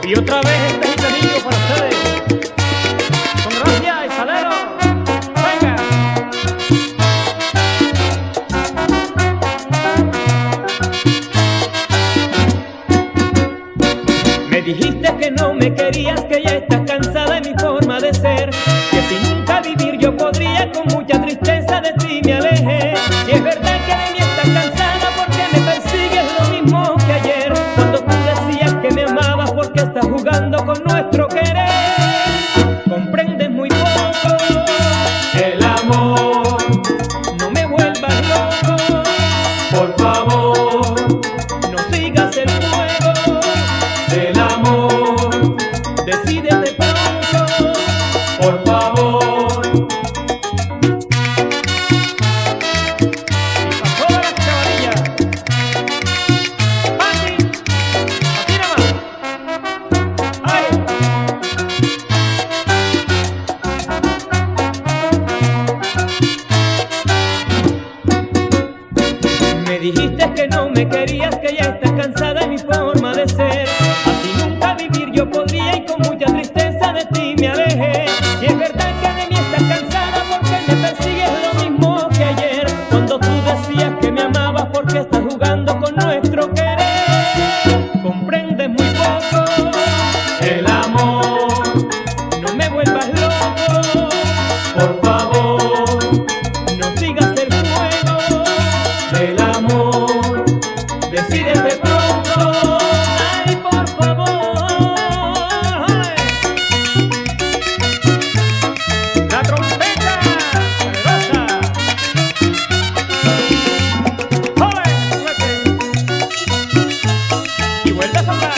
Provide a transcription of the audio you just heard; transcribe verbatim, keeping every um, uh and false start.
Y otra vez este gitanillo para ustedes. Con gracia y salero. Venga. Me dijiste que no me querías, que ya estás cansada de mi forma de ser, que sin nunca vivir yo podría, con mucha tristeza de ti me alejé. Y es verdad que de mí estás cansada porque me persigues lo mismo que ayer, cuando tú decías que me amabas porque estás jugando con nuestro querer. Comprendes muy poco el amor, no me vuelvas loco, por favor, no sigas el fuego del amor, decídete pronto, por favor. Y para todas las chavalillas, Pati, aquí nada más. ¡Ay! Me dijiste que no me querías, que ya estás cansada de mi forma de ser, así nunca vivir yo podría, y con mucha tristeza de ti me alejé. Si es verdad que de mí estás cansada porque me persigues lo mismo que ayer, cuando tú decías que me amabas porque estás jugando con nuestro querer. Comprendes muy poco el amor, no me vuelvas loco, por favor, no sigas el fuego del amor, decídete pronto, ay, por favor. La trompeta poderosa. ¡Ole! ¡Suerte! Y vuelve a soplar.